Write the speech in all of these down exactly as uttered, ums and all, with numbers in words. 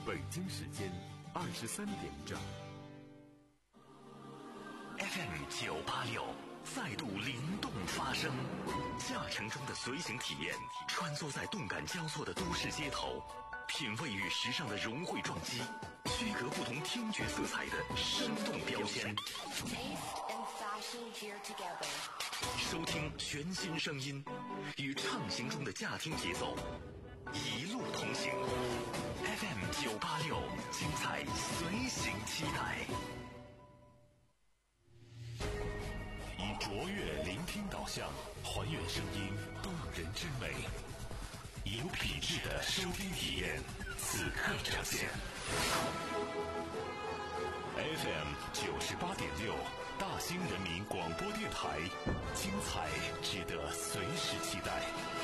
北京时间二十三点整。 F M 九八六再度灵动发声，驾乘中的随行体验，穿梭在动感交错的都市街头，品味与时尚的融汇撞击，区隔不同听觉色彩的生动标签。收听全新声音，与畅行中的驾听节奏，一路同行。F M 九八六，精彩随行期待。以卓越聆听导向，还原声音动人之美，有品质的收听体验，此刻呈现。F M 九十八点六，大兴人民广播电台，精彩值得随时期待。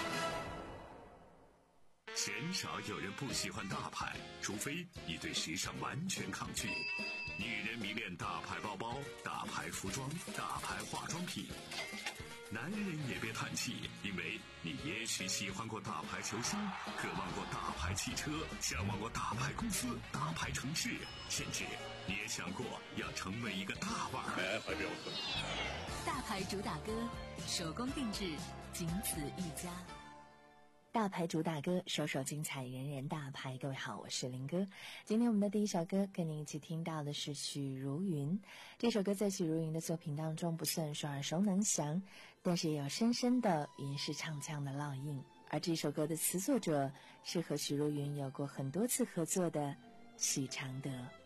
鲜少有人不喜欢大牌，除非你对时尚完全抗拒。女人迷恋大牌包包、大牌服装、大牌化妆品。男人也别叹气，因为你也许喜欢过大牌球星，渴望过大牌汽车，向往过大牌公司、大牌城市，甚至你也想过要成为一个大腕儿。哎，还不要喝。 大牌主打歌，手工定制，仅此一家。 大牌主打歌，首首精彩，人人大牌。各位好，我是林哥。今天我们的第一首歌跟您一起听到的是许茹芸。这首歌在许茹芸的作品当中不算是耳熟能详，但是也有深深的吟诗唱腔的烙印。而这首歌的词作者是和许茹芸有过很多次合作的许常德。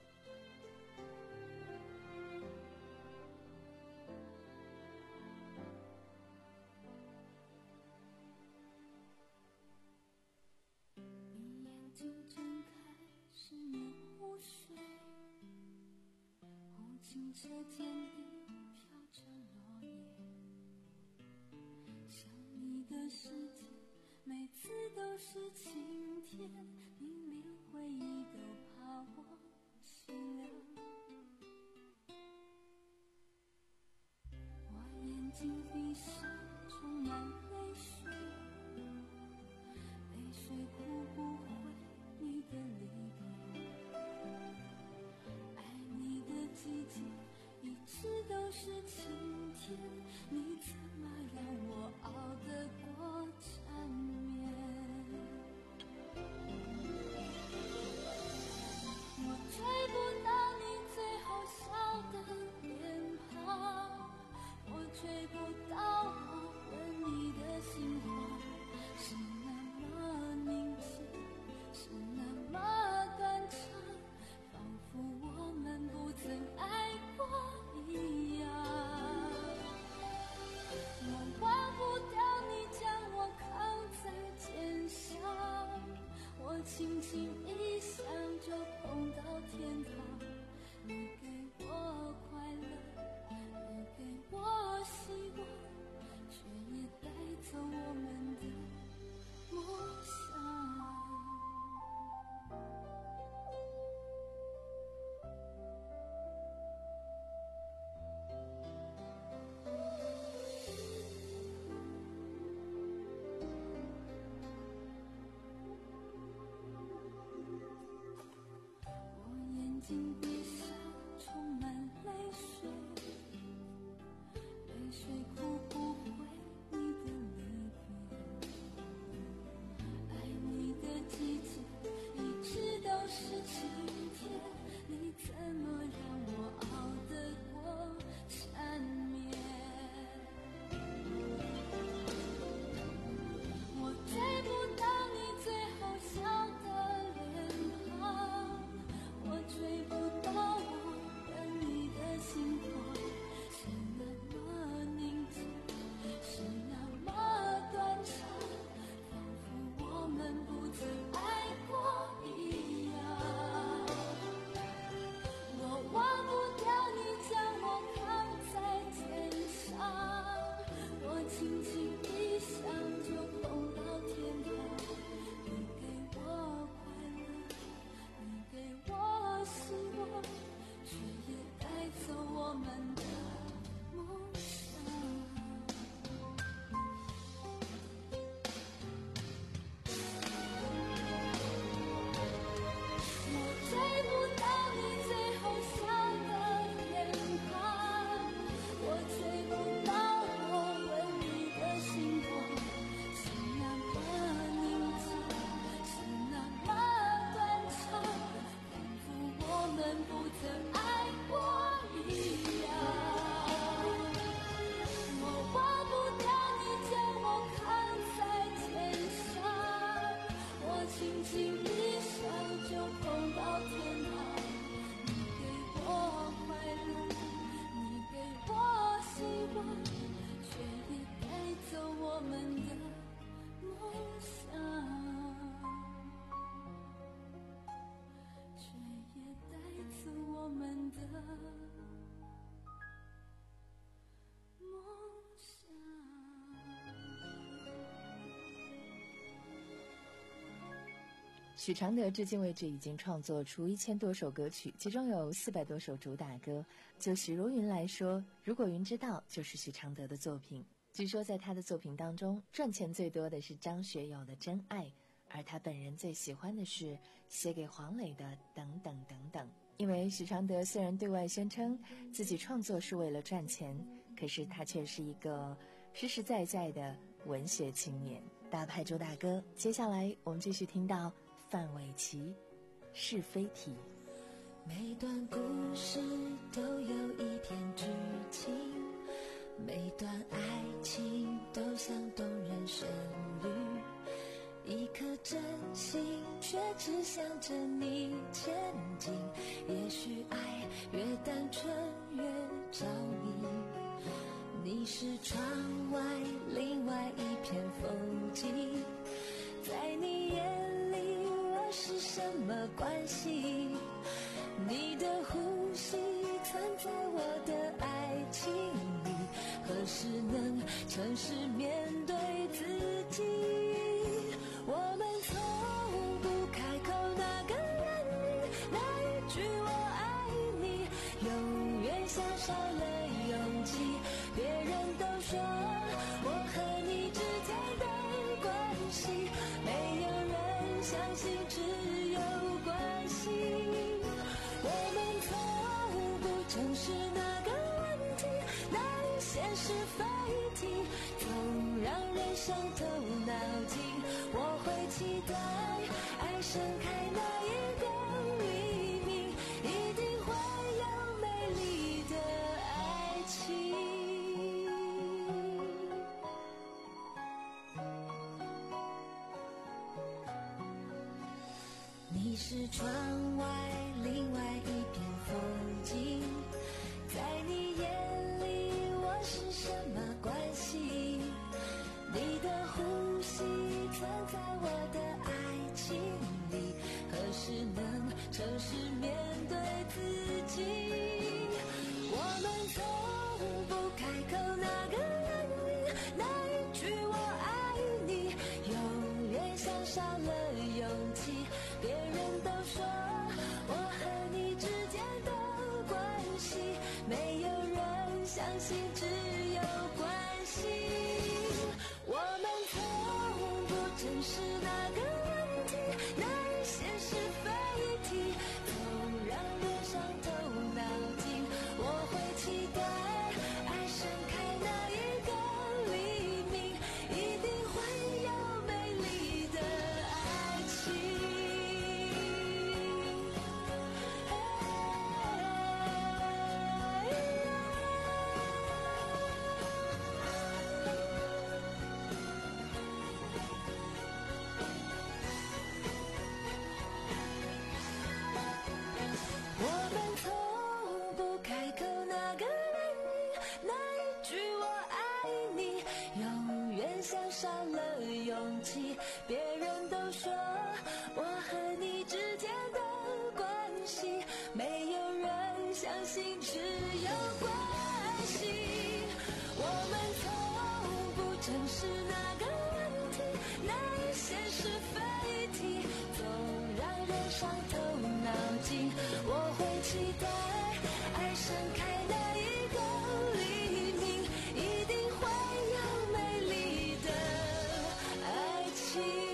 清澈天地飘着落叶，想你的世界每次都是晴天，你连回忆都怕我心凉。我眼睛闭上充满泪水，泪水哭不回你的离别，爱你的季节一直都是晴天，你怎么让我熬得过缠绵？我追不到你最后笑的脸庞，我追不到我问你的心话，是那么宁静，是那么短暂，仿佛我们不曾爱过一样。我忘不掉你将我扛在肩上，我轻轻一想就碰到天堂。你给我快乐，你给我希望，却也带走我们的梦想。眼睛闭上充满泪水，泪水哭不回你的离别，爱你的季节一直都是晴天，你怎么让我熬得过缠绵？我追不到你最后笑的脸庞，我追不到许常德至今为止已经创作出一千多首歌曲，其中有四百多首主打歌。就许茹芸来说，《如果云知道》就是许常德的作品。据说在他的作品当中，赚钱最多的是张学友的《真爱》，而他本人最喜欢的是写给黄磊的《等等等等》。因为许常德虽然对外宣称自己创作是为了赚钱，可是他却是一个实实在在的文学青年。大牌主打歌，接下来我们继续听到范玮琪《是非题》。 每段故事都有一篇剧情，每段爱情都像动人旋律，一颗真心却只想着你前进。也许爱越单纯越着迷，你是窗外另外一片风景，在你眼里我是什么关系？你的呼吸存在我的爱情里，何时能诚实面对自己？我们从不开口那个原因，那一句我爱你永远像少了勇气。别人都说我和你之间的关系，没有人相信只有关系。我们从不正视那个问题，那一些是非题总让人伤透脑筋。我会期待爱盛开那一个黎明，一定会有美丽的爱情。你是窗外另外一片风景，在你眼里我是什么关系？你的呼吸存在我的爱情里，何时能诚实面对自己？我们从不开口那个原因，那一句我爱你永远像少了勇气。别人都说我和你之间的关系，没有人相信只有关系。我们从不正视那个问题，那一些是非题总让人伤透脑筋。我会期待爱盛开那一个黎明，一定会有美丽的爱情。我们从不开口那个原因，那一句我爱你永远像少了勇气。别人都说我和你之间的关系，没有人相信只有关系。我们从不正视那个问题，那一些是非题总让人伤透脑筋。我会期待爱盛开那一个黎明，一定会有美丽的爱情。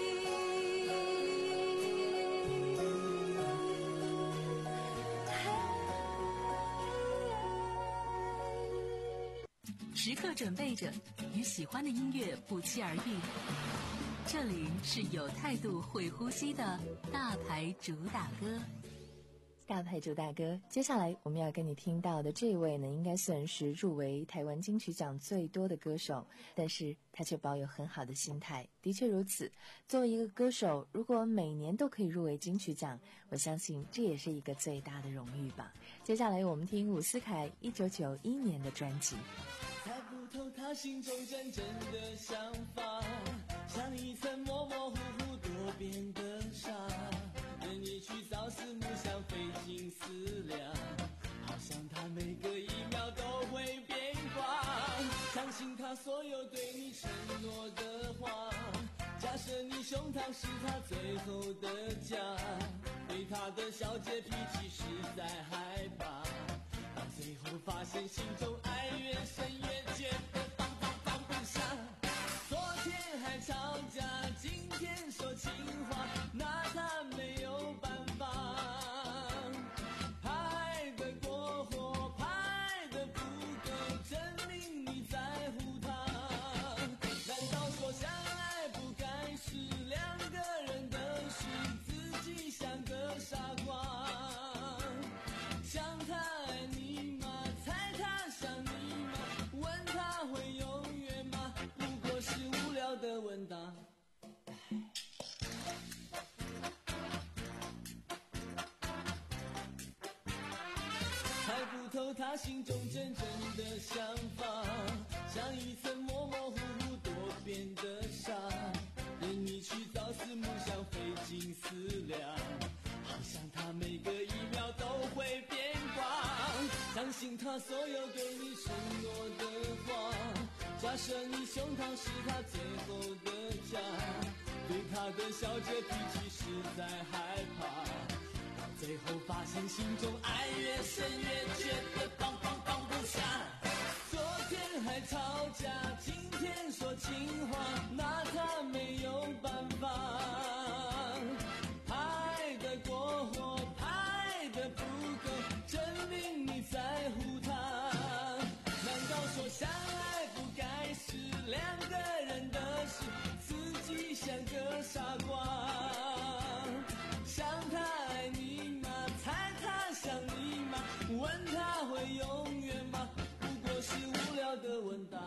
时刻准备着与喜欢的音乐不期而遇。这里是有态度会呼吸的大牌主打歌。 大牌主打歌，接下来我们要跟你听到的这位呢，应该算是入围台湾金曲奖最多的歌手，但是他却保有很好的心态。的确如此，作为一个歌手，如果每年都可以入围金曲奖，我相信这也是一个最大的荣誉吧。接下来我们听伍思凯一九九一年的专辑。 猜不透他心中真正的想法，像一层模模糊糊多变的沙，任你去朝思暮想费尽思量，好像他每个一秒都会变化。相信他所有对你承诺的话， 假设你胸膛是他最后的家，对他的小姐脾气实在害怕，到最后发现心中爱越深越觉得放放放不下。昨天还吵架，今天说情话，拿他没有办法。拍得过火，拍得不够，证明你在乎他。难道说相爱不该是两个人的事，自己像个傻瓜？想他爱你吗？猜他想你吗？问他会永远吗？不过是无聊的问答。猜不透他心中真正的想法，像一层模模糊糊多变的沙，任你去朝思暮想费尽思量，好像他每个一秒都会变卦。相信他所有对你承诺的话，假设你胸膛是他最后的家，对他的小姐脾气实在害怕，最后发现心中爱越深越觉得放放放不下。昨天还吵架，今天说情话，拿他没有办法。拍得过火，拍得不够，证明你在乎他。难道说相爱不该是两个人的事，自己像个傻瓜？想他爱你吗？猜他想你吗？问他会永远吗？不过是无聊的问答。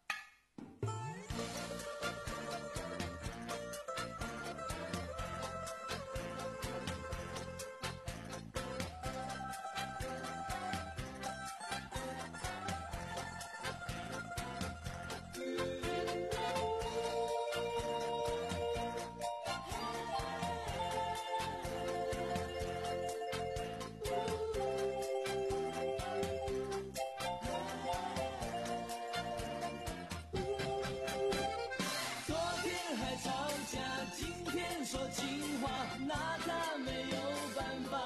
说情话，拿他没有办法。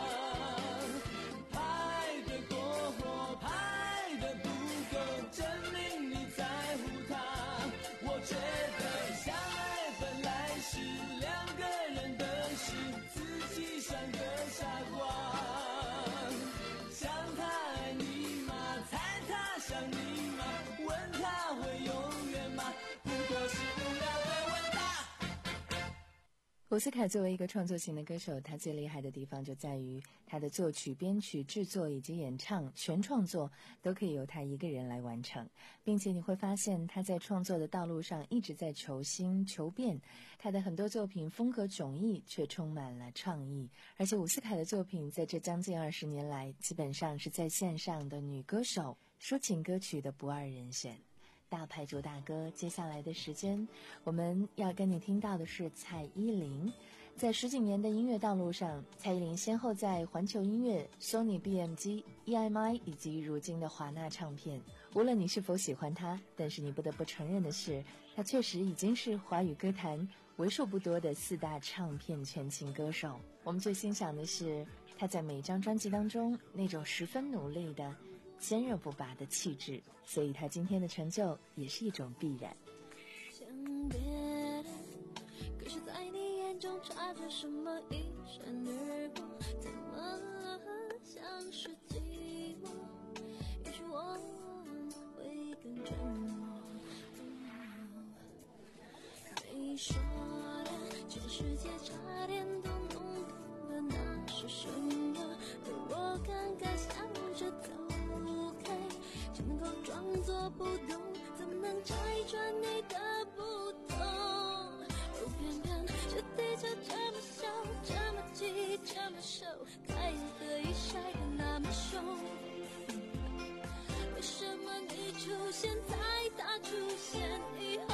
拍得过火，拍得不够，证明你在乎他。我觉得相爱本来是两个人的事，自己像个傻瓜。想他爱你吗？猜他想你吗？问他会永远吗？不过是无聊的问答。 伍思凯作为一个创作型的歌手，他最厉害的地方就在于他的作曲、编曲、制作以及演唱全创作都可以由他一个人来完成，并且你会发现他在创作的道路上一直在求新求变，他的很多作品风格迥异，却充满了创意。而且伍思凯的作品在这将近二十年来，基本上是在线上的女歌手抒情歌曲的不二人选。大牌主打歌，接下来的时间我们要跟你听到的是蔡依林。在十几年的音乐道路上，蔡依林先后在环球音乐、Sony B M G、E M I 以及如今的华纳唱片，无论你是否喜欢她，但是你不得不承认的是，她确实已经是华语歌坛为数不多的四大唱片全勤歌手。我们最欣赏的是她在每一张专辑当中那种十分努力的坚韧不拔的气质，所以他今天的成就也是一种必然。 想别人，可是在你眼中插着什么一闪而过，怎么像是寂寞？也许我会更沉默。没说的，全世界差点都弄懂了那是什么，而我刚刚想着走开，只能够装作不懂，怎么能拆穿你的不懂？哦，偏偏这地球这么小，这么急，这么瘦，太阳和雨晒得那么凶，为什么你出现在他出现以后？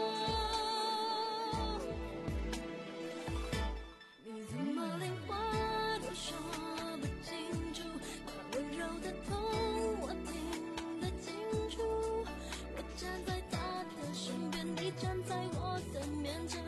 你怎么连话都说不清楚？那温柔的痛我听得清楚，我站在他的身边，你站在我的面前，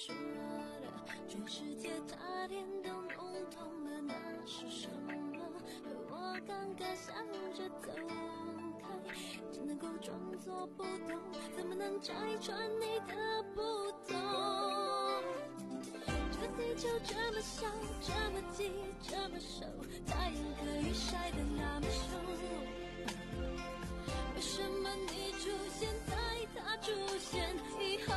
说的，全世界大天都弄懂了，那是什么？而我刚刚想着走开，只能够装作不懂，怎么能拆穿你的不懂？这个地球这么小，这么近，这么瘦，太阳可以晒得那么凶，为什么你出现在他出现以后？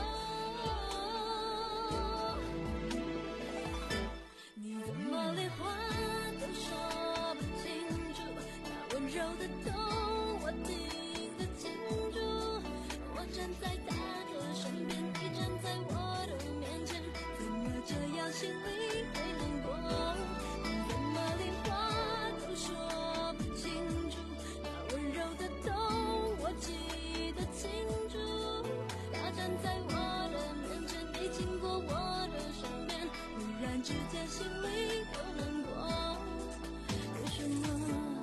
你怎么连话都说不清楚？那温柔的痛我听得清楚。我站在他的身边，你站在我的面前，怎么这样心里会难过？你怎么连话都说不清楚？那温柔的痛我记得清楚。他站在我的面前，你经过我的身边，忽然之间心里有难过。为什么？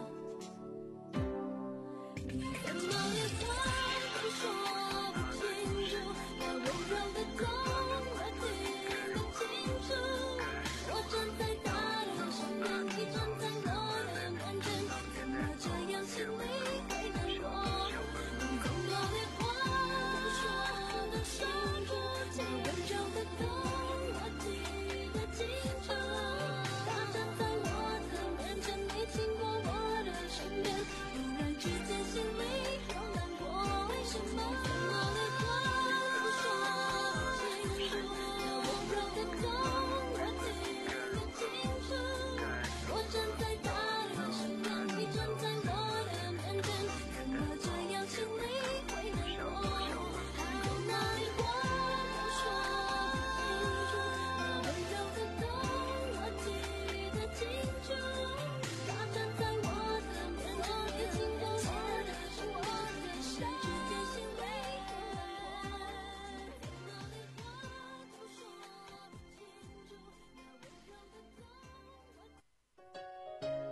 你怎么连话都说不清楚？那温柔的痛我听得清楚。我站在他的身边，你站在我的面前，怎么这样心里会难过？你怎么连话都说得清楚？那温柔的痛我记得清楚。他站在我的面前，你经过我的身边，忽然之间心里有难过。为什么连话都说不清楚？那温柔的痛我听得清楚。我站在他的身边，你站在我的面前，怎么这样心里会难过？还有哪里话都说不清楚？那温柔的痛我记得清楚。他站在我的面前，你经过我的身边，忽然之间心里有难过。怎么连话都说不清楚？那温柔的痛我。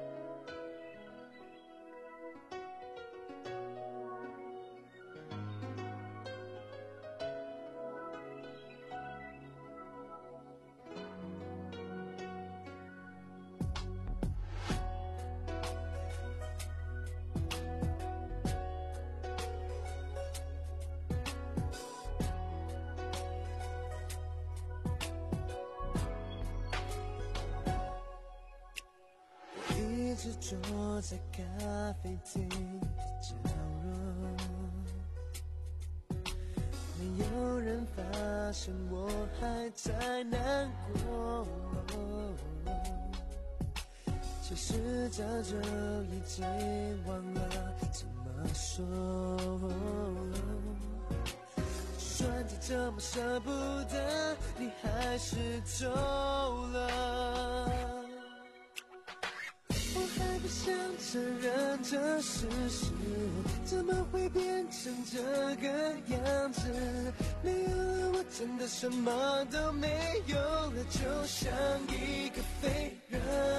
一直坐在咖啡厅的角落，没有人发现我还在难过。其实早就已经忘了怎么说，就算再怎么舍不得，你还是走了。我还不想承认这事实，怎么会变成这个样子？没有了我真的什么都没有了，就像一个废人。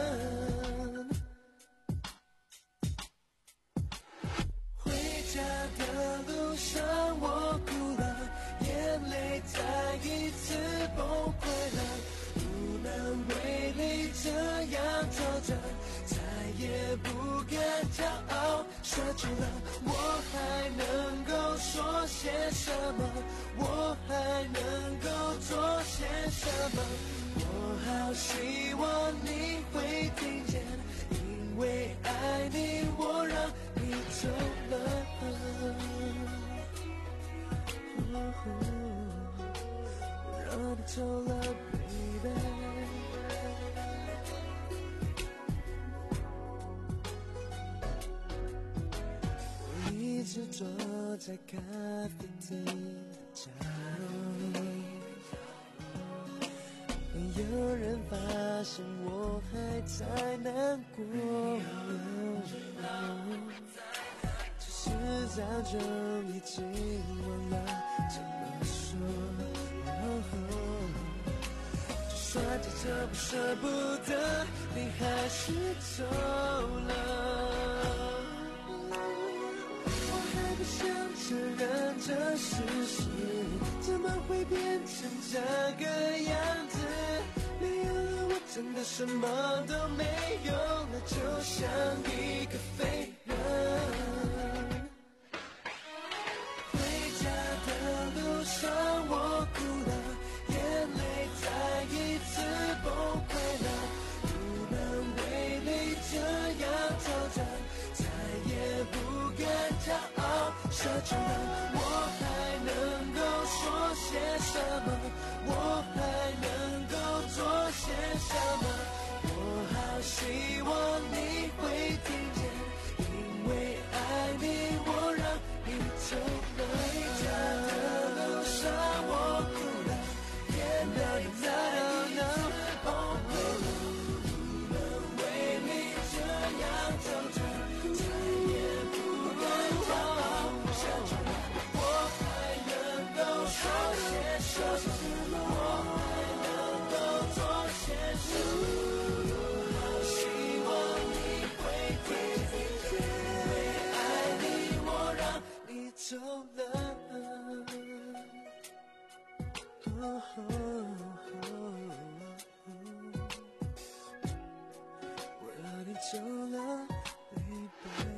回家的路上我哭了，眼泪再一次崩溃了，不能为你这样坐着，再也不敢骄傲说出了，我还能够说些什么？我还能够做些什么？我好希望你会听见，因为爱你，我让你走了。我让你走了 baby。一直坐在咖啡厅的角落，没有人发现我还在难过。其实早就已经忘了怎么说，就算再怎么舍不得，你还是走了。不想承认这事实，怎么会变成这个样子？没有了我真的什么都没有了，就像一个废人。回家的路上我哭了，眼泪再一次崩溃了，不能为泪这样皱着，再也不敢骄傲奢求了。我还能够说些什么？我还能够做些什么？我好希望你会听见，因为爱你我让你走了。回家的路上我哭了，眼泪再一次崩溃了，不能为你这样走着，再也不敢骄傲奢求了。我还能够说些什么？我还能够做些什么？我好希望你会听见，因为爱你我让你走了。哦我让你走了 baby。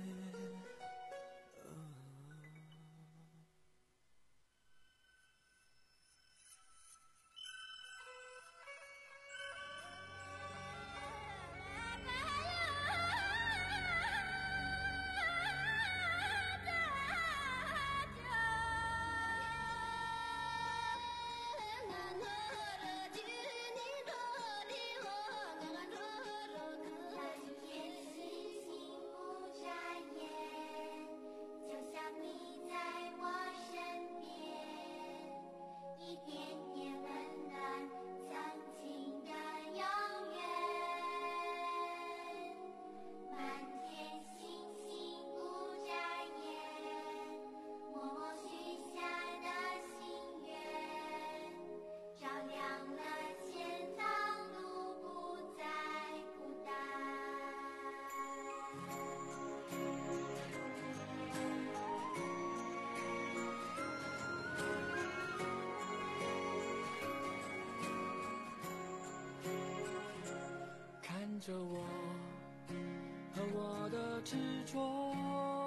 看着我和我的执着，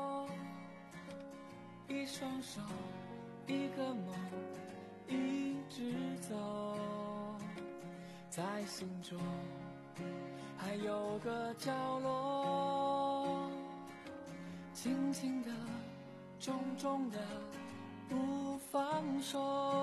一双手一个梦一直走，在心中还有个角落，轻轻的重重的不放手，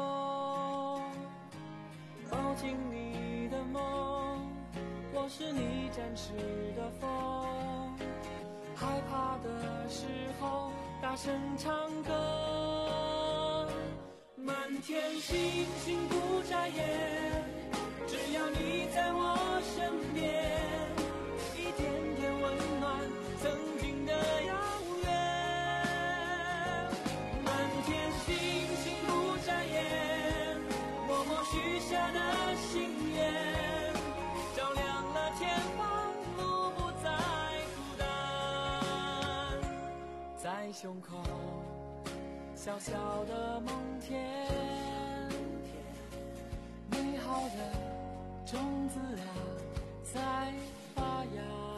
抱紧你的梦，我是你展翅的风，害怕的时候大声唱歌，满天星星不眨眼，只要你在我身边，一点点温暖曾经的遥远，满天星星不眨眼，默默许下的心愿，照亮了前方，路不再孤单，在胸口小小的梦田，美好的种子啊在发芽，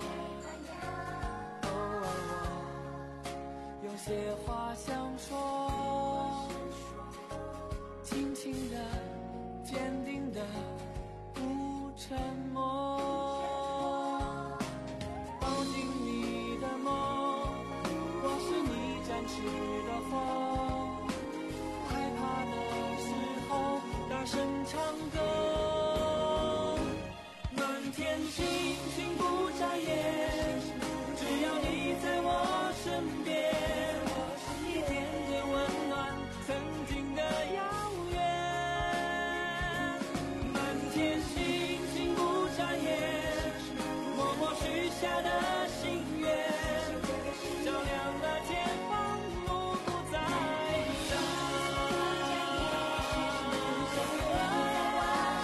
哦哦哦，有些话想说，轻轻的坚定的不沉默，抱紧你的梦，我是你展翅的风，害怕的时候大声唱歌，满天星星不眨眼，只要你在我身边，一点点温暖曾经的遥远，满天星星不眨眼，默默许下的心愿，照亮了前方，路不再长。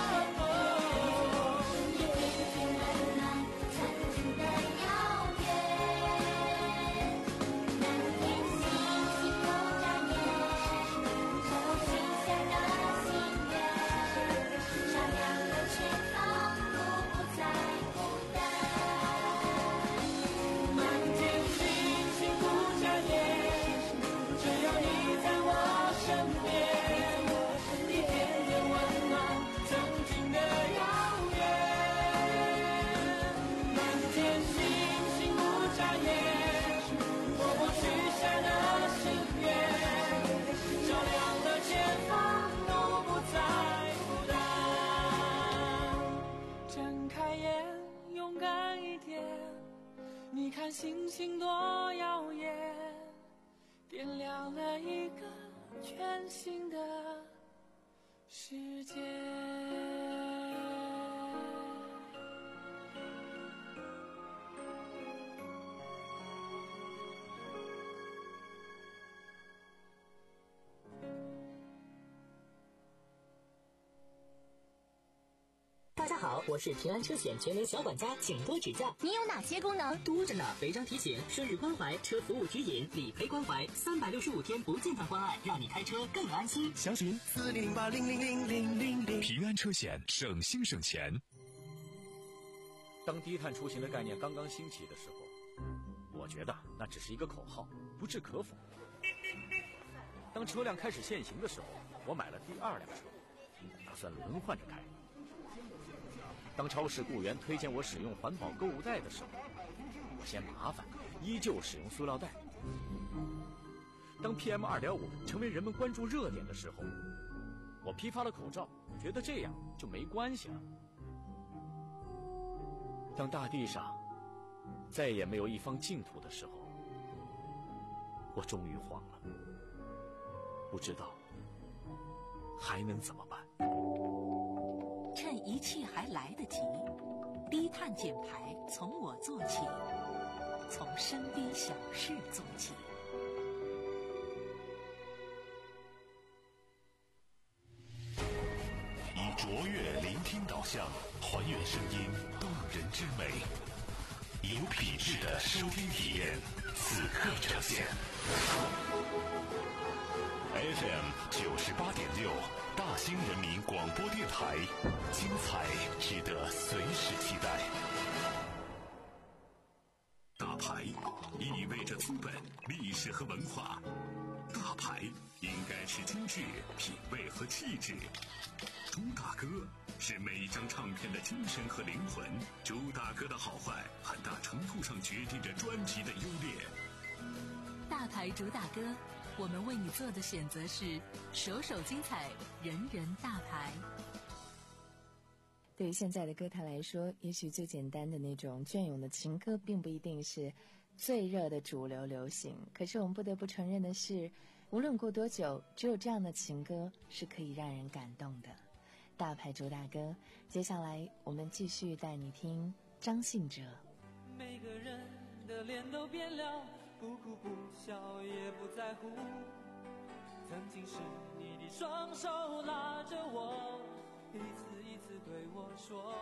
星星多耀眼，点亮了一个全新的世界。 大家好，我是平安车险全能小管家，请多指教。 你有哪些功能？ 多着呢，违章提醒、生日关怀、车服务指引、理赔关怀，三百六十五天不间断关爱，让你开车更安心。 详询四零零八零零零零零零。 平安车险，省心省钱。 当低碳出行的概念刚刚兴起的时候，我觉得那只是一个口号，不置可否。当车辆开始限行的时候，我买了第二辆车，打算轮换着开。当超市雇员推荐我使用环保购物袋的时候，我嫌麻烦，依旧使用塑料袋。当 P M 二点五 成为人们关注热点的时候，我批发了口罩，觉得这样就没关系了。当大地上再也没有一方净土的时候，我终于慌了，不知道还能怎么办。 趁一切还来得及，低碳减排从我做起，从身边小事做起。 以卓越聆听导向，还原声音动人之美，有品质的收听体验，此刻呈现。F M 九十八点六，大兴人民广播电台，精彩值得随时期待。 大牌意味着资本、历史和文化，大牌应该是精致、品味和气质。朱大哥是每张唱片的精神和灵魂，朱大哥的好坏很大程度上决定着专辑的优劣。 大牌主打歌，我们为你做的选择是首首精彩，人人大牌。 对于现在的歌坛来说，也许最简单的那种隽永的情歌并不一定是最热的主流流行，可是我们不得不承认的是，无论过多久，只有这样的情歌是可以让人感动的。大牌主打歌，接下来我们继续带你听张信哲。 每个人的脸都变了，不哭不笑也不在乎，曾经是你的双手拉着我，一次一次对我说，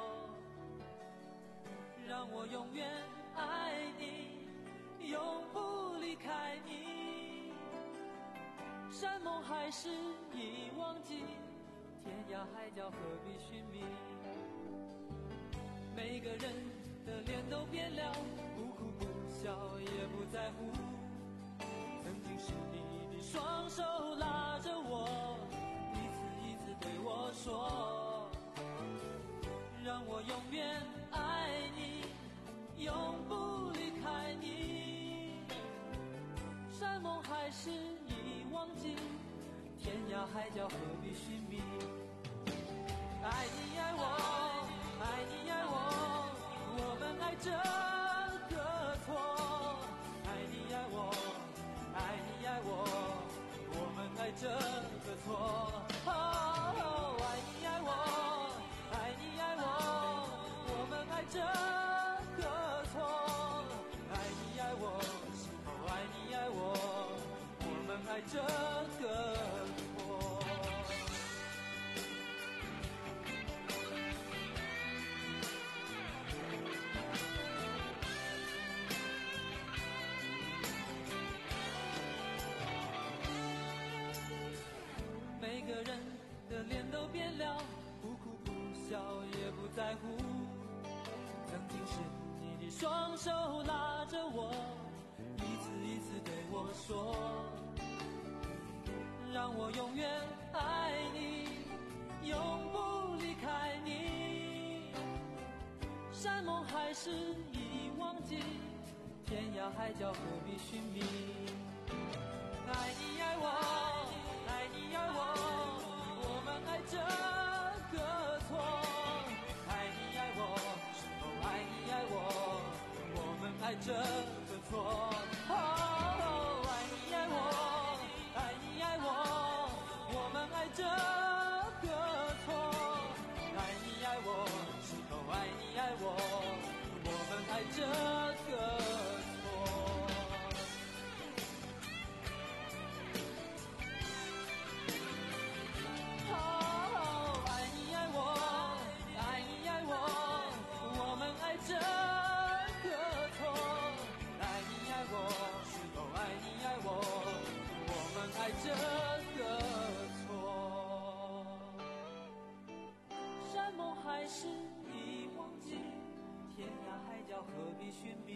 让我永远爱你，永不离开你，山盟海誓已忘记，天涯海角何必寻觅，每个人的脸都变了，不哭不笑也不在乎，曾经是你的双手拉着我，一次一次对我说，让我永远爱你，永不离开你，山盟海誓已忘记，天涯海角何必寻觅，爱你爱我，爱你爱我，我们爱这个错，爱你爱我，爱你爱我，我们爱这个错，哦，爱你爱我，爱你爱我，我们爱这个错，爱你爱我，是否爱你爱我，我们爱这个错。每个人的脸都变了，不哭不笑也不在乎，曾经是你的双手拉着我，一次一次对我说，让我永远爱你，永不离开你，山盟海誓已忘记，天涯海角何必寻觅，爱你爱我，爱你爱我，我们爱这个错，爱你爱我，是否爱你爱我，我们爱这是已忘记，天涯海角何必寻觅？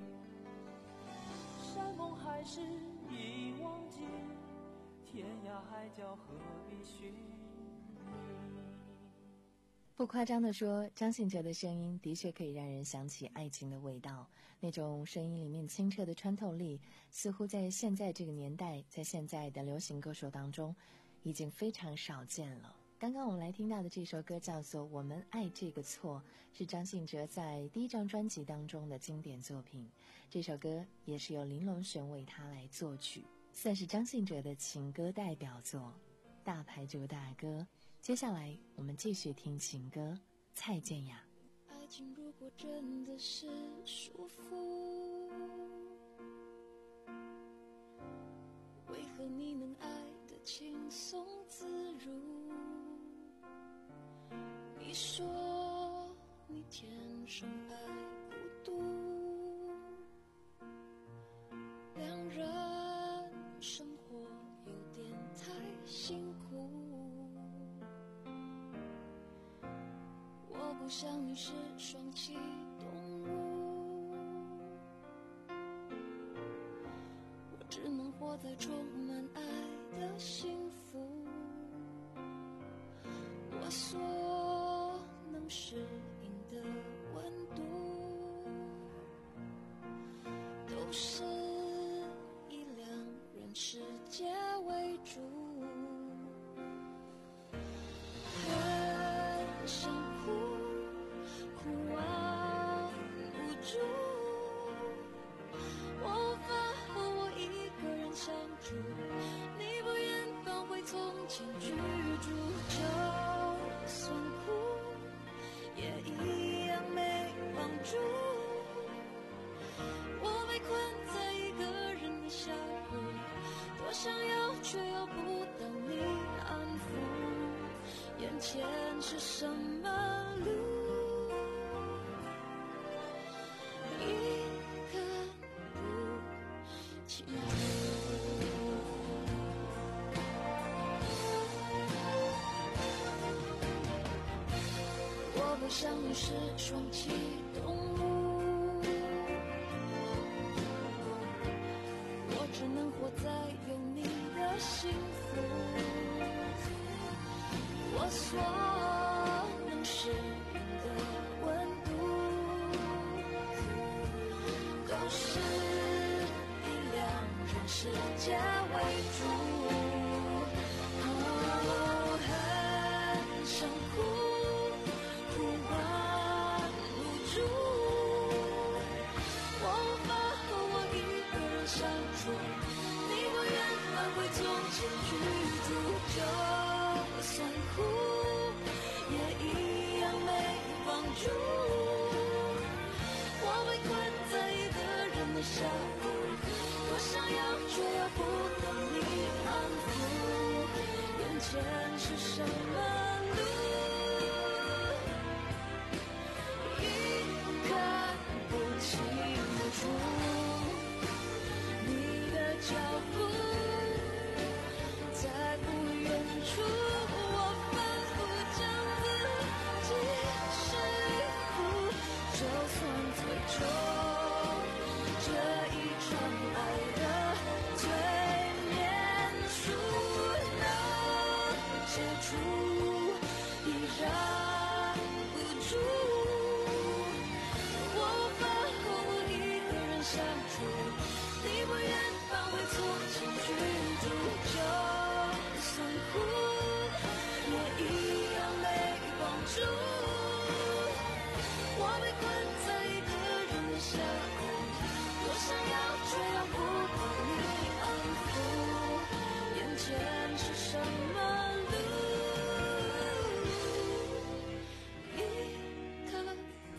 山盟海誓已忘记，天涯海角何必寻觅？ 不夸张地说，张信哲的声音的确可以让人想起爱情的味道，那种声音里面清澈的穿透力，似乎在现在这个年代，在现在的流行歌手当中已经非常少见了。刚刚我们来听到的这首歌叫做《我们爱这个错》，是张信哲在第一张专辑当中的经典作品。这首歌也是由林隆璇为他来作曲，算是张信哲的情歌代表作，大牌主打歌。接下来我们继续听情歌，蔡健雅。 爱情如果真的是束缚，为何你能爱得轻松自如？你说你天生爱孤独，两人生活有点太辛苦。我不像你是双栖动物，我只能活在充满爱的幸福。我所能适应的温度，都是以两人世界为主。很辛苦，苦啊无助，我无法和我一个人相处，你不愿放回从前居住，就算苦也一样没帮助，我被困在一个人的峡谷，多想要却又不等你安抚，眼前是什么路，一个不清楚。我不像你是双栖动物，我只能活在有你的幸福，我所能适应的温度，都是以两人世界为主。哦，很想哭，苦啊无助，我无法和我一个人相处，你不愿返回从前居住，就算苦也一样没帮助，我被困在一个人的峡谷，多想要却又不等你安抚，眼前是什么路，一看不清楚，你的脚步在不远处，我反复将自己说服，就算最终这一场爱的催眠术能解除，依然不住，我无法和我一个人相处，你不愿返回从前居住，就算苦也一样没帮助，我被困在一个人的峡谷，多想要却又不懂你安抚，眼前是什么路，一个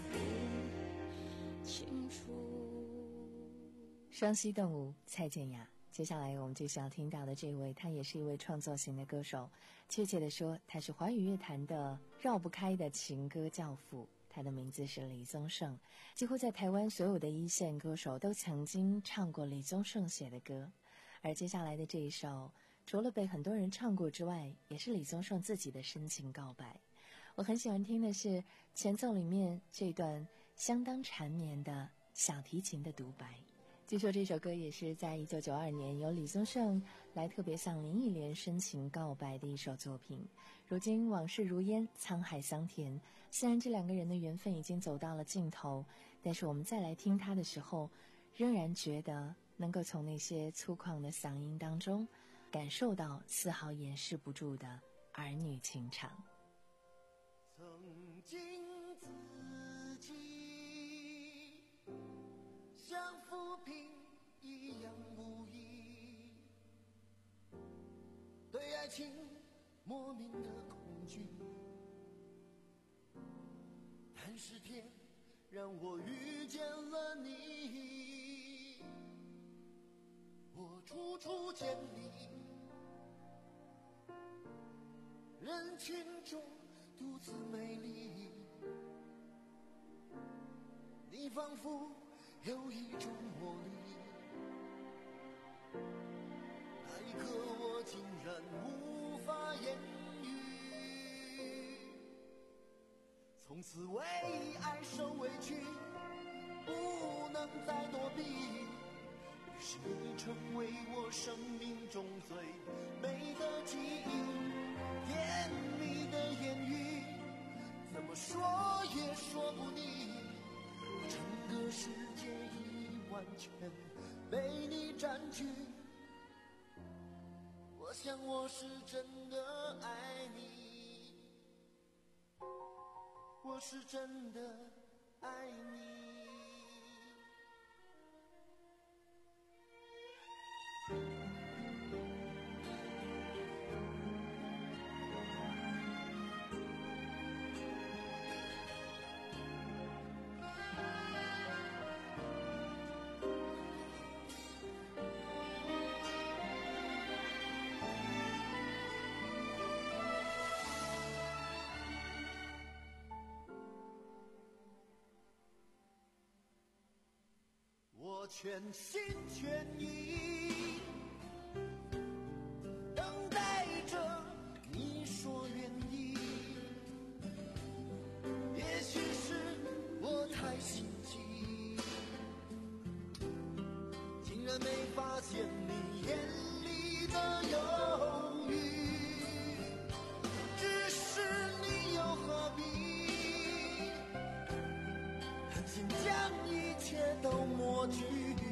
不清楚。 双栖动物蔡健雅。接下来我们继续要听到的这位，他也是一位创作型的歌手，确切的说他是华语乐坛的绕不开的情歌教父，他的名字是李宗盛。几乎在台湾所有的一线歌手都曾经唱过李宗盛写的歌，而接下来的这一首除了被很多人唱过之外，也是李宗盛自己的深情告白。 我很喜欢听的是前奏里面这段相当缠绵的小提琴的独白。据说这首歌也是在一九九二年由李宗盛来特别向林忆莲深情告白的一首作品。如今往事如烟，沧海桑田，虽然这两个人的缘分已经走到了尽头，但是我们再来听它的时候，仍然觉得能够从那些粗犷的嗓音当中感受到丝毫掩饰不住的儿女情长。 曾经自己像浮萍一样无依，对爱情莫名的恐惧，但是天让我遇见了你，我处处见你，人群中独自美丽，你仿佛有一种魔力，那一刻我竟然无法言语，从此为爱受委屈，不能再躲避，于是你成为我生命中最美的记忆。甜蜜的言语怎么说也说不腻，整个世界已完全被你占据，我想我是真的爱你，我是真的爱你。我全心全意等待着你说愿意，也许是我太心急，竟然没发现你眼里的犹豫，只是你又何必狠心将一切都抹去，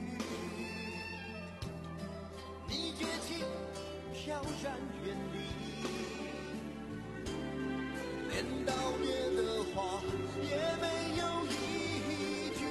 你绝情飘然远离，连道别的话也没有一句，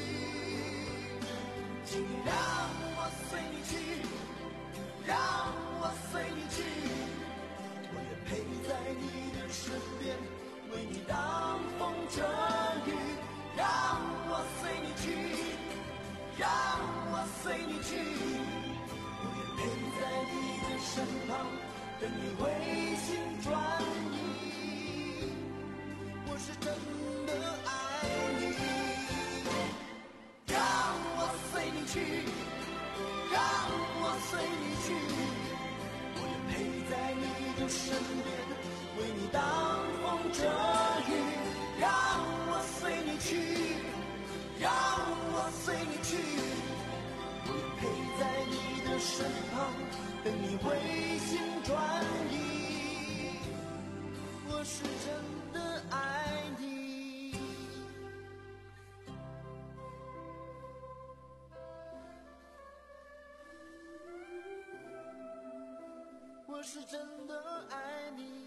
请你让我随你去，让我随你去，我愿陪在你的身边，为你挡风遮雨，让我随你去，让我随你去，我愿陪在你的身旁，等你回心转意，我是真的爱你，让我随你去，让我随你去，我愿陪在你的身边，为你挡风遮雨，让我随你去，让我随你去，我愿陪在你的身旁，等你回心转意，我是真的爱你，我是真的爱你。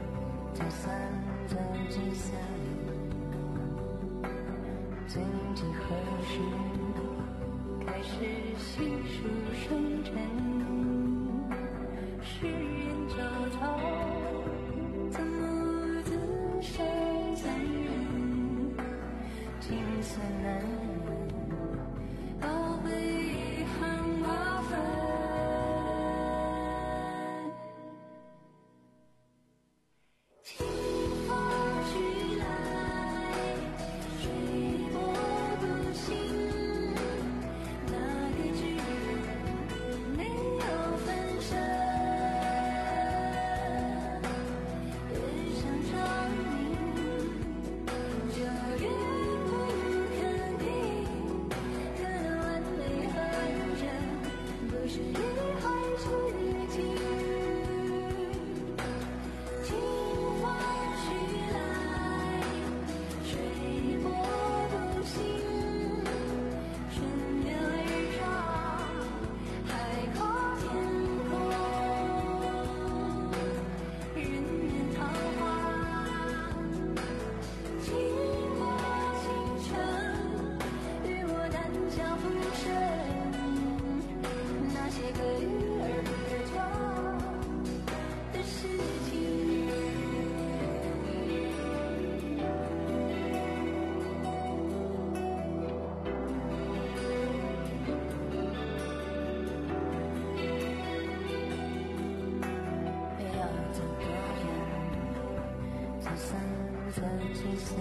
最宁静几岁？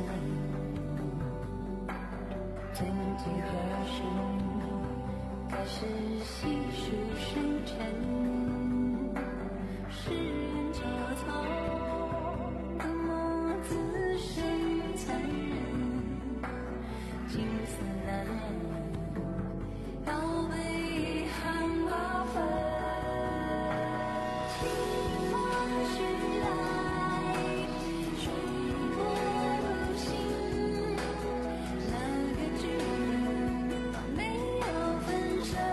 曾几何时，开始细数生辰，世人潦草，多么自身残忍，金丝难道被憾瓜分。清风徐来，水波不兴，那个巨人没有分身，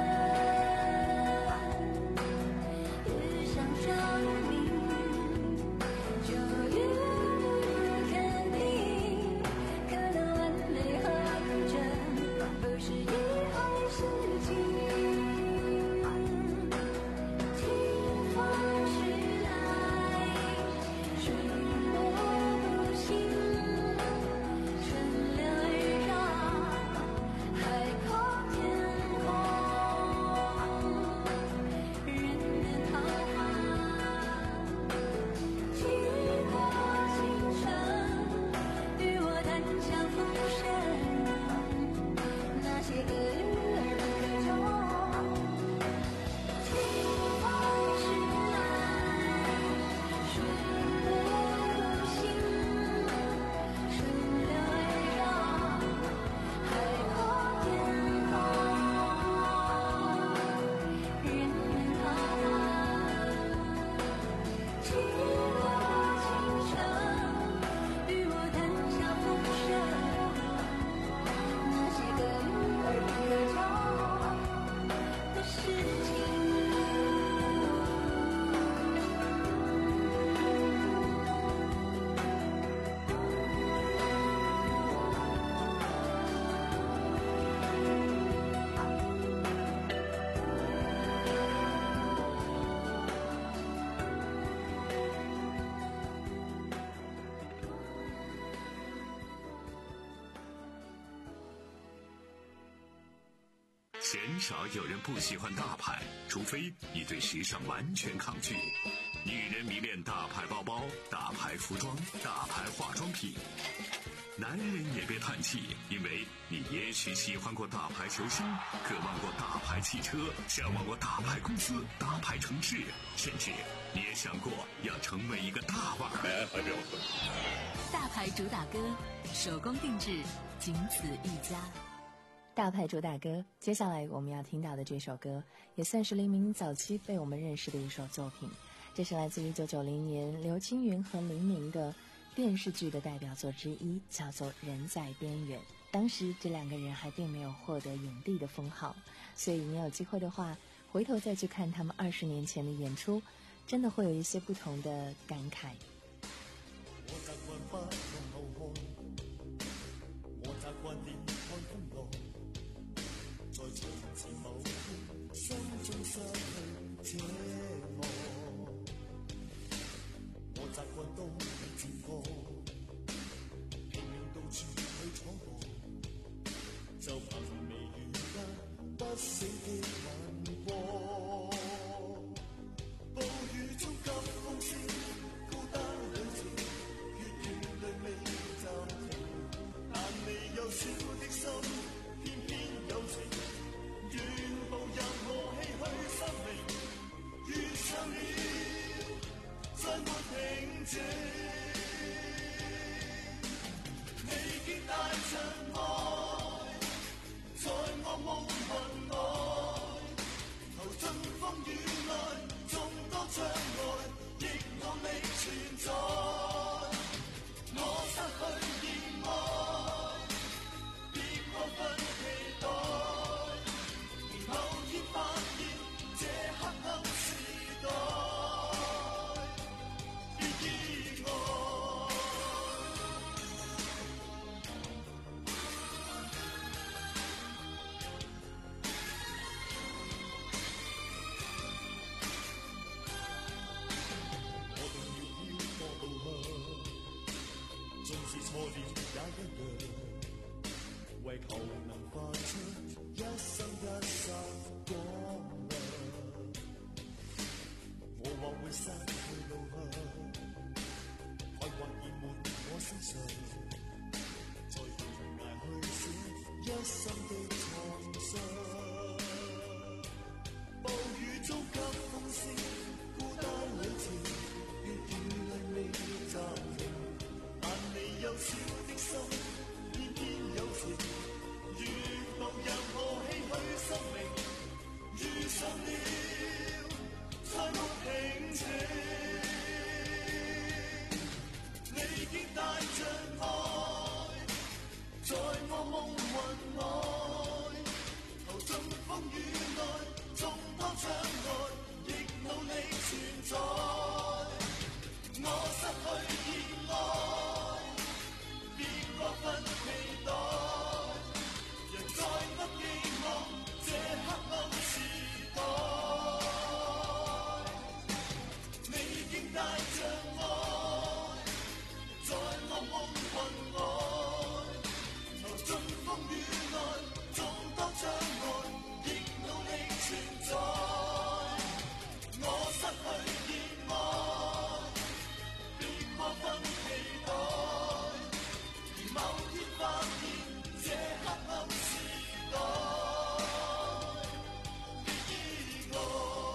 越想证明，就越不肯定，可能完美和不真不是一回事情。清风徐来，水波不兴，春凉日照，海阔天空，人面桃花，几过倾城，与我谈笑风生，那些个而不可终。清风徐来，水波不兴，春凉日照，海阔天空，人面桃花，几过倾城，与我谈笑风生，那些个而不可终的事情。 鲜少有人不喜欢大牌，除非你对时尚完全抗拒。女人迷恋大牌包包、大牌服装、大牌化妆品。男人也别叹气，因为你也许喜欢过大牌球星，渴望过大牌汽车，向往过大牌公司、大牌城市，甚至你也想过要成为一个大腕儿。 大牌主打歌，手工定制，仅此一家。 大牌主打歌，接下来我们要听到的这首歌，也算是黎明早期被我们认识的一首作品。这是来自一九九零年刘青云和黎明的电视剧的代表作之一，叫做《人在边缘》。当时这两个人还并没有获得影帝的封号，所以你有机会的话，回头再去看他们二十年前的演出，真的会有一些不同的感慨。 我習慣不向後看，我習慣點看風浪，在從前某天心中失去這望。我習慣當你轉角，拼命到處去闖蕩，就憑微雨間不死的眼光。暴雨中急風聲，孤單兩情，血緣淚未暫停，但你幼小的心偏偏有情，願步入我唏噓生命，越長了再沒平靜。未見大塵埃，在我夢魂內，投進風雨內，眾多障礙亦無力存在。我失去熱愛，別過分期待，某天發現這黑暗時代，別意外。我定要飄過路向，縱是錯了也一樣，為求能發出一生一剎光亮。我或會失去路向，愛或淹沒我身上。 心的創傷。暴雨中急風聲，孤單旅程，血與淚未暫停。但你幼小的心，偏偏有情，越步讓我唏噓生命，遇上了再沒平靜。你竟帶着愛，在我夢魂內，投進風雨內，眾多障礙，亦努力存在。我失去熱愛，別過分期待，人再不寄望這黑暗時代。你竟帶着愛，在我夢魂內，投進風雨內，眾多障礙，亦努力存在。我失去熱愛，別過分期待，而某天發現這黑暗時代意外。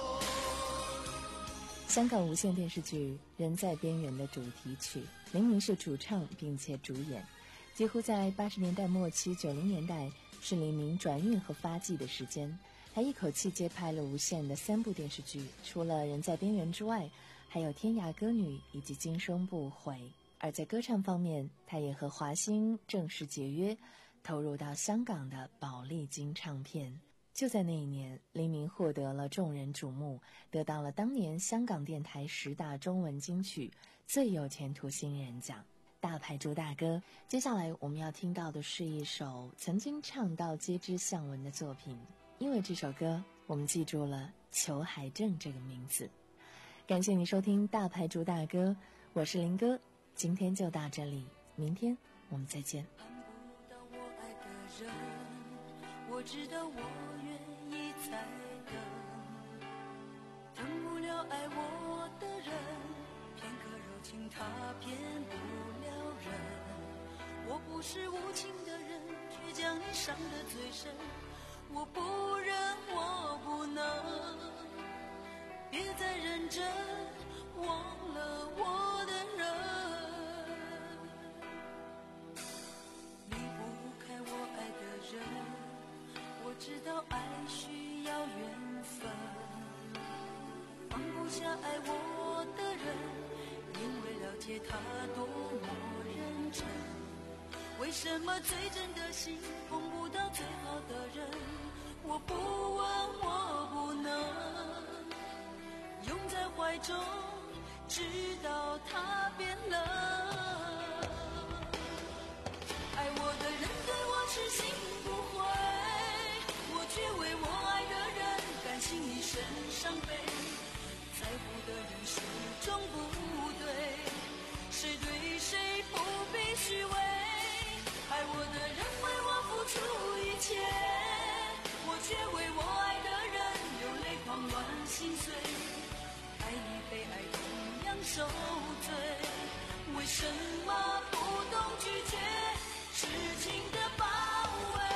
香港无线电视剧《人在边缘》的主题曲，林明是主唱并且主演。几乎在八十年代末期、九零年代是黎明转运和发迹的时间，还一口气接拍了无线的三部电视剧，除了《人在边缘》之外，还有《天涯歌女》以及《今生不悔》。而在歌唱方面，他也和华星正式解约，投入到香港的宝丽金唱片。就在那一年，黎明获得了众人瞩目，得到了当年香港电台十大中文金曲最有前途新人奖。大牌主打歌，接下来我们要听到的是一首曾经唱到街知巷闻的作品，因为这首歌我们记住了裘海正这个名字。感谢你收听大牌主打歌，我是林哥，今天就到这里，明天我们再见。 看不到我爱的人，我知道我愿意再等，等不了爱我的人，片刻柔情他骗不了人。我不是无情的人，却将你伤得最深。我不忍，我不能，别再认真忘了我的人。离不开我爱的人，我知道爱需要缘分，放不下爱我的人，因为了解他多么认真。为什么最真的心碰不到最好的人？我不问，我不能拥在怀中，直到他变冷。爱我的人对我痴心不悔，我却为我爱的人甘心一生伤悲。在乎的人始终不对，谁对谁不必虚伪。爱我的人为我付出一切，我却为我爱的人流泪狂乱心碎。爱你被爱同样受罪，为什么不懂拒绝痴情的包围？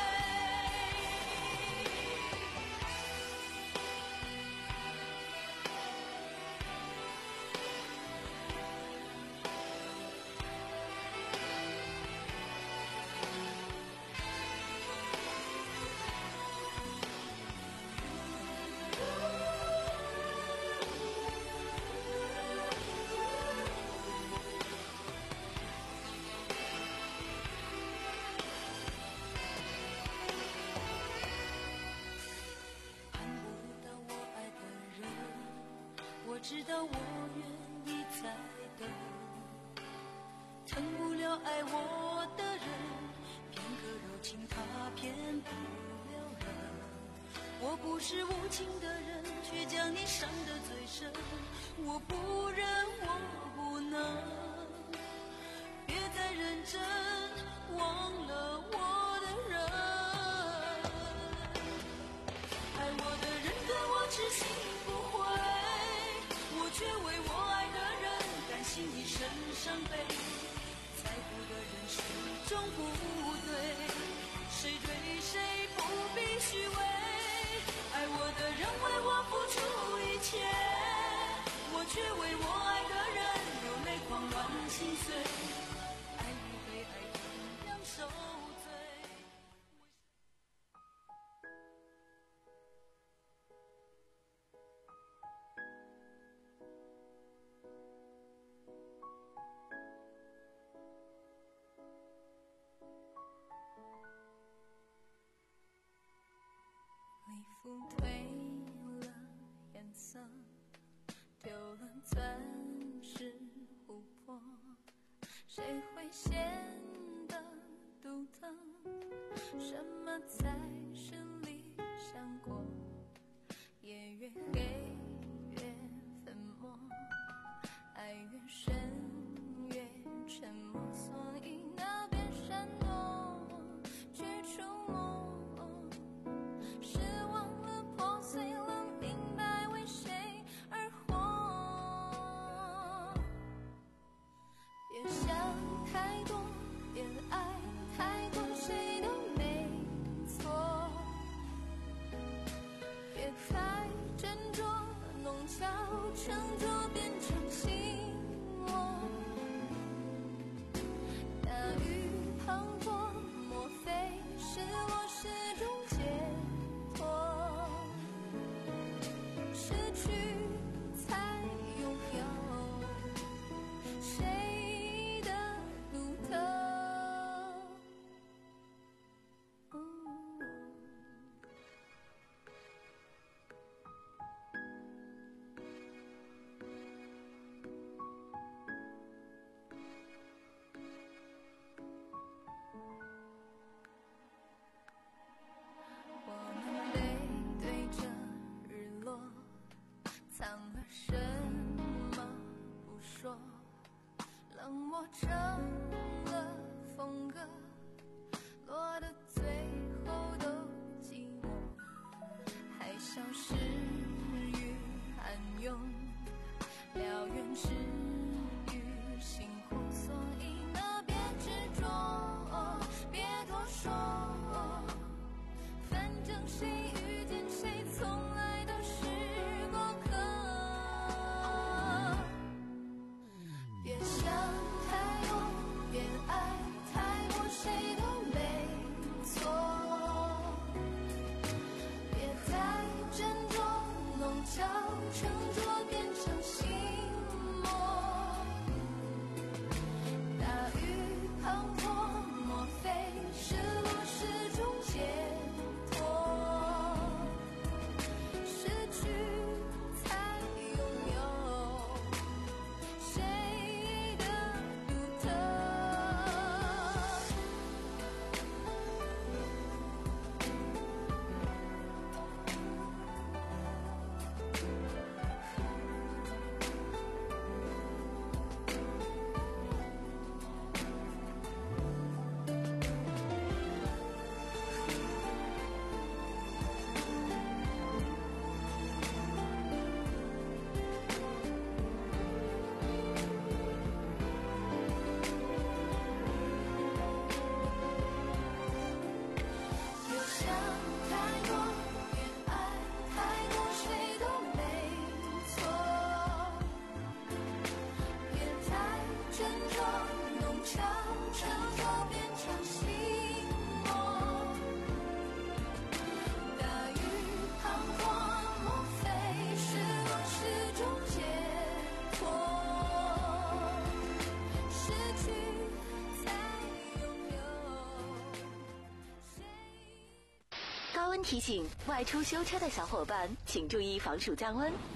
知道我愿意再等，疼不了爱我的人，片刻柔情他骗不了人。我不是无情的人，却将你伤得最深。我不忍，我不能，别再认真忘了我的人。爱我的人对我痴心不悔，我却为我爱的人甘心一生伤悲。在乎的人始终不对，谁对谁心碎，爱与被爱同样受罪。礼服褪了颜色，丢了钻石琥珀，谁会显得独特？什么才是理想国？夜越黑越粉末，爱越深越沉默，所以那边闪躲去触摸，失望了破碎了，明白为谁而活。别想太多，别爱太多，谁都没错。别太斟酌，弄巧成拙，变成心魔。大雨滂沱，莫非失落是种解脱？失去才拥有谁的独特。我们背对着日落，藏了什么不说，冷漠成了风格，落得最后都寂寞，还消失于暗涌，燎原之于星火，所以呢别执着，别多说，反正谁遇见谁从来都是过客。别想太多，别爱太多，谁都没错。别太斟酌，弄巧成拙，变成心魔。大雨滂沱，莫非失落是种解脱？失去才拥有谁的独特？别想太多，别爱太多，谁都没错。别太斟酌，弄巧成拙，变成心魔。大雨滂沱，莫非失落是种解脱？失去才拥有谁。 高温提醒：外出修车的小伙伴，请注意防暑降温。